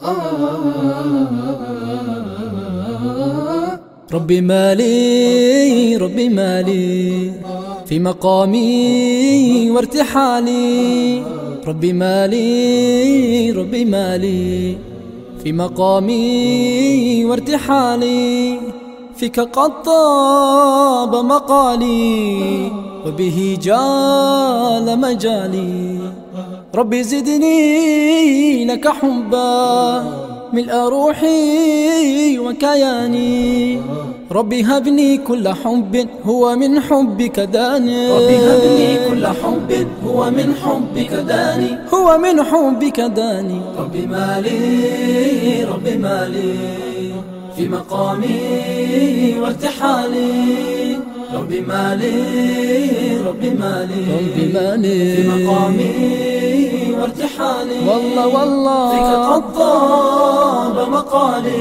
ربي مالي ربي مالي في مقامي وارتحالي، ربي مالي ربي مالي في مقامي وارتحالي، فيك قد طاب مقالي وبه جال مجالي. ربي زدني لك حبا ملء روحي وكياني، ربي هبني كل حب هو من حبك داني، ربي هبني كل حب هو من حبك داني، هو من حبك داني. ربي مالي ربي مالي في مقامي وارتحالي، ربي مالي ربي مالي ربي مالي في مقامي وارتحالي، والله والله فيك قد طاب مقالي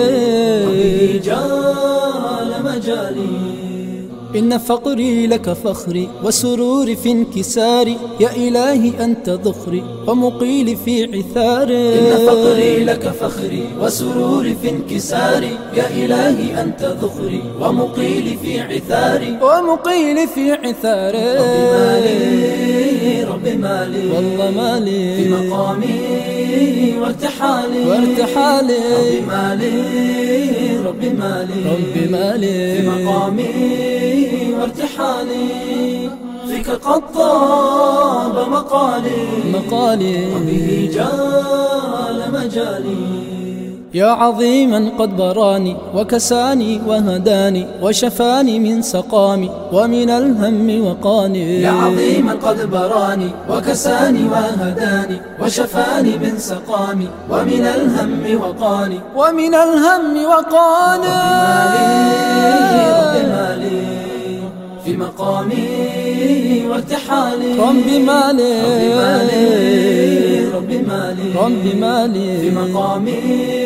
وبه جال مجالي. إن فقري لك فخري وسروري في انكساري، يا إلهي أنت ذخري ومقيلي في عثاري. إن فقري لك فخري وسروري في انكساري، يا إلهي أنت ذخري ومقيلي في عثاري، ومقيلي في عثاري. ربي مالي ربي مالي والله مالي في مقامي وارتحالي، وارتحالي. ربي مالي ربي مالي ربي مالي في مقامي وارتحالي، فيك قد طاب مقالي وبه جال مجالي. يا عظيما قد براني وكساني وهداني وشفاني من سقامي ومن الهم وقاني. يا عظيما قد براني وكساني وهداني وشفاني من سقامي ومن الهم وقاني، ومن الهم وقاني. ربي مالي في مقامي وارتحالي، ربي مالي ربي مالي ربي مالي في مقامي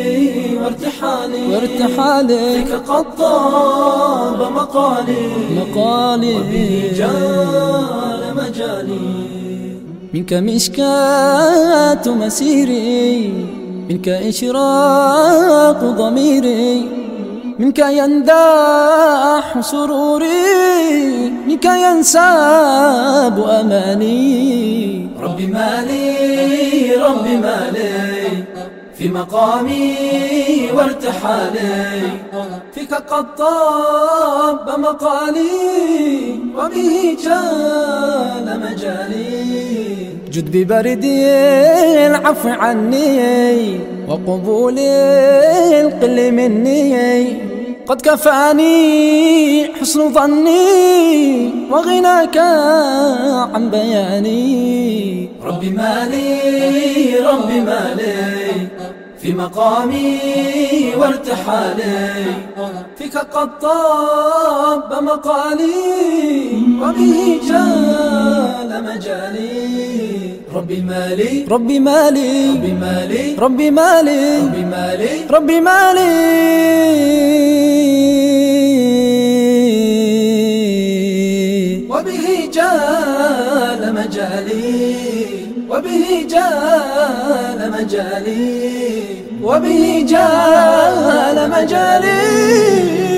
وارتحالي، فيك قد طاب مقالي وبه جال مجالي. منك مشكاة مسيري، منك إشراق ضميري، منك ينداح سروري، منك ينساب أماني. ربي مالي ربي مالي في مقامي وارتحالي، فيك قد طاب مقالي وبه جال مجالي. جد ببرد العفو عني وقبول القل مني، قد كفاني حسن ظني وغناك عن بياني. ربي مالي ربي مالي في مقامي وارتحالي، فيك قد طاب مقالي وبه جال مجالي. ربي مالي ربي مالي ربي مالي ربي مالي ربي مالي ربي مالي وبه جال مجالي، وبه جال مجالي، وبه جال مجالي.